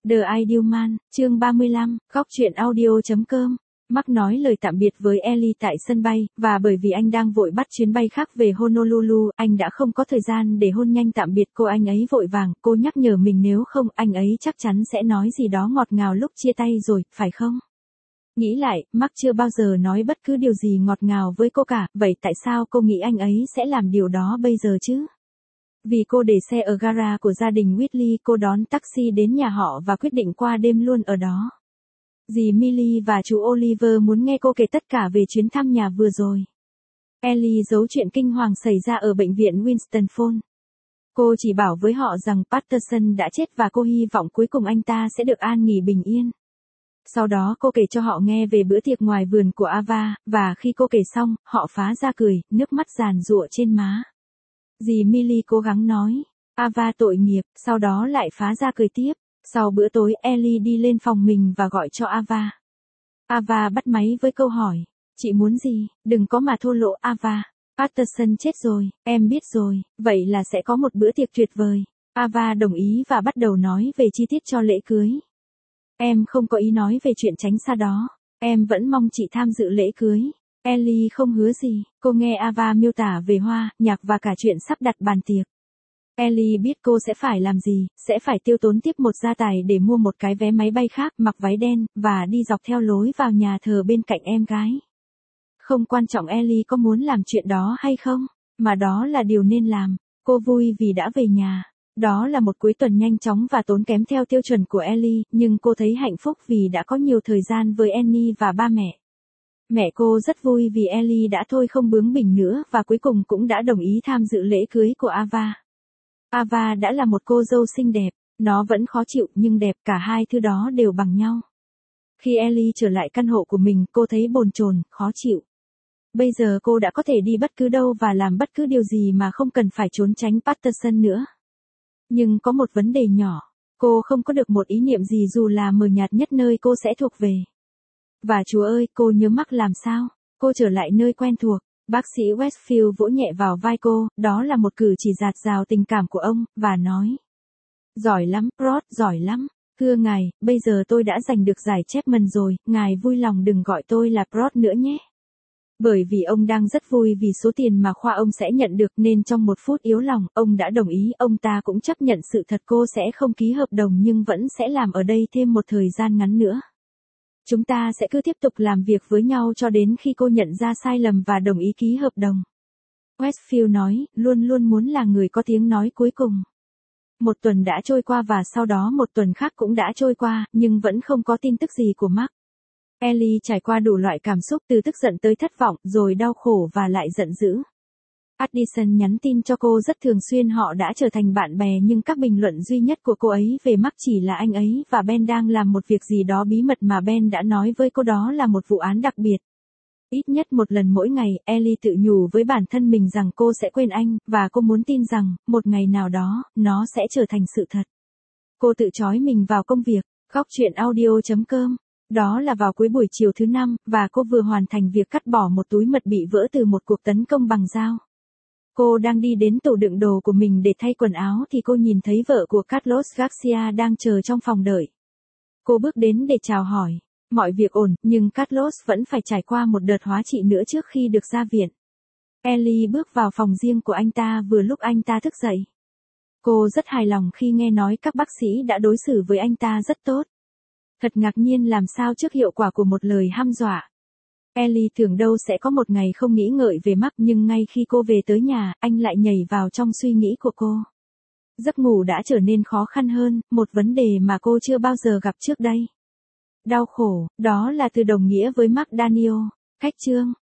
The Ideal Man, chương 35, góc truyện audio.com. Mark nói lời tạm biệt với Ellie tại sân bay, và bởi vì anh đang vội bắt chuyến bay khác về Honolulu, anh đã không có thời gian để hôn nhanh tạm biệt cô. Anh ấy vội vàng, cô nhắc nhở mình nếu không, anh ấy chắc chắn sẽ nói gì đó ngọt ngào lúc chia tay rồi, phải không? Nghĩ lại, Mark chưa bao giờ nói bất cứ điều gì ngọt ngào với cô cả, vậy tại sao cô nghĩ anh ấy sẽ làm điều đó bây giờ chứ? Vì cô để xe ở gara của gia đình Whitley, cô đón taxi đến nhà họ và quyết định qua đêm luôn ở đó. Dì Millie và chú Oliver muốn nghe cô kể tất cả về chuyến thăm nhà vừa rồi. Ellie giấu chuyện kinh hoàng xảy ra ở bệnh viện Winston Fall. Cô chỉ bảo với họ rằng Patterson đã chết và cô hy vọng cuối cùng anh ta sẽ được an nghỉ bình yên. Sau đó cô kể cho họ nghe về bữa tiệc ngoài vườn của Ava, và khi cô kể xong, họ phá ra cười, nước mắt giàn giụa trên má. Dì Millie cố gắng nói, Ava tội nghiệp, sau đó lại phá ra cười tiếp. Sau bữa tối, Ellie đi lên phòng mình và gọi cho Ava. Ava bắt máy với câu hỏi, chị muốn gì, đừng có mà thô lỗ Ava. Patterson chết rồi, em biết rồi, vậy là sẽ có một bữa tiệc tuyệt vời. Ava đồng ý và bắt đầu nói về chi tiết cho lễ cưới. Em không có ý nói về chuyện tránh xa đó, em vẫn mong chị tham dự lễ cưới. Ellie không hứa gì, cô nghe Ava miêu tả về hoa, nhạc và cả chuyện sắp đặt bàn tiệc. Ellie biết cô sẽ phải làm gì, sẽ phải tiêu tốn tiếp một gia tài để mua một cái vé máy bay khác, mặc váy đen, và đi dọc theo lối vào nhà thờ bên cạnh em gái. Không quan trọng Ellie có muốn làm chuyện đó hay không, mà đó là điều nên làm. Cô vui vì đã về nhà. Đó là một cuối tuần nhanh chóng và tốn kém theo tiêu chuẩn của Ellie, nhưng cô thấy hạnh phúc vì đã có nhiều thời gian với Annie và ba mẹ. Mẹ cô rất vui vì Ellie đã thôi không bướng bỉnh nữa và cuối cùng cũng đã đồng ý tham dự lễ cưới của Ava. Ava đã là một cô dâu xinh đẹp, nó vẫn khó chịu nhưng đẹp, cả hai thứ đó đều bằng nhau. Khi Ellie trở lại căn hộ của mình, cô thấy bồn chồn, khó chịu. Bây giờ cô đã có thể đi bất cứ đâu và làm bất cứ điều gì mà không cần phải trốn tránh Patterson nữa. Nhưng có một vấn đề nhỏ, cô không có được một ý niệm gì dù là mờ nhạt nhất nơi cô sẽ thuộc về. Và Chúa ơi, cô nhớ Mark làm sao? Cô trở lại nơi quen thuộc. Bác sĩ Westfield vỗ nhẹ vào vai cô, đó là một cử chỉ dạt dào tình cảm của ông, và nói. Giỏi lắm, Rod, giỏi lắm. Thưa ngài, bây giờ tôi đã giành được giải Chapman rồi, ngài vui lòng đừng gọi tôi là Rod nữa nhé. Bởi vì ông đang rất vui vì số tiền mà khoa ông sẽ nhận được nên trong một phút yếu lòng, ông đã đồng ý, ông ta cũng chấp nhận sự thật cô sẽ không ký hợp đồng nhưng vẫn sẽ làm ở đây thêm một thời gian ngắn nữa. Chúng ta sẽ cứ tiếp tục làm việc với nhau cho đến khi cô nhận ra sai lầm và đồng ý ký hợp đồng. Westfield nói, luôn luôn muốn là người có tiếng nói cuối cùng. Một tuần đã trôi qua và sau đó một tuần khác cũng đã trôi qua, nhưng vẫn không có tin tức gì của Mark. Ellie trải qua đủ loại cảm xúc từ tức giận tới thất vọng, rồi đau khổ và lại giận dữ. Addison nhắn tin cho cô rất thường xuyên, họ đã trở thành bạn bè nhưng các bình luận duy nhất của cô ấy về Mark chỉ là anh ấy và Ben đang làm một việc gì đó bí mật mà Ben đã nói với cô, đó là một vụ án đặc biệt. Ít nhất một lần mỗi ngày, Ellie tự nhủ với bản thân mình rằng cô sẽ quên anh, và cô muốn tin rằng, một ngày nào đó, nó sẽ trở thành sự thật. Cô tự trói mình vào công việc. Góc truyện audio.com. Đó là vào cuối buổi chiều thứ năm, và cô vừa hoàn thành việc cắt bỏ một túi mật bị vỡ từ một cuộc tấn công bằng dao. Cô đang đi đến tủ đựng đồ của mình để thay quần áo thì cô nhìn thấy vợ của Carlos Garcia đang chờ trong phòng đợi. Cô bước đến để chào hỏi. Mọi việc ổn, nhưng Carlos vẫn phải trải qua một đợt hóa trị nữa trước khi được ra viện. Ellie bước vào phòng riêng của anh ta vừa lúc anh ta thức dậy. Cô rất hài lòng khi nghe nói các bác sĩ đã đối xử với anh ta rất tốt. Thật ngạc nhiên làm sao trước hiệu quả của một lời hăm dọa. Ellie tưởng đâu sẽ có một ngày không nghĩ ngợi về Mark, nhưng ngay khi cô về tới nhà, anh lại nhảy vào trong suy nghĩ của cô. Giấc ngủ đã trở nên khó khăn hơn, một vấn đề mà cô chưa bao giờ gặp trước đây. Đau khổ, đó là từ đồng nghĩa với Mark Daniel. Khách chương.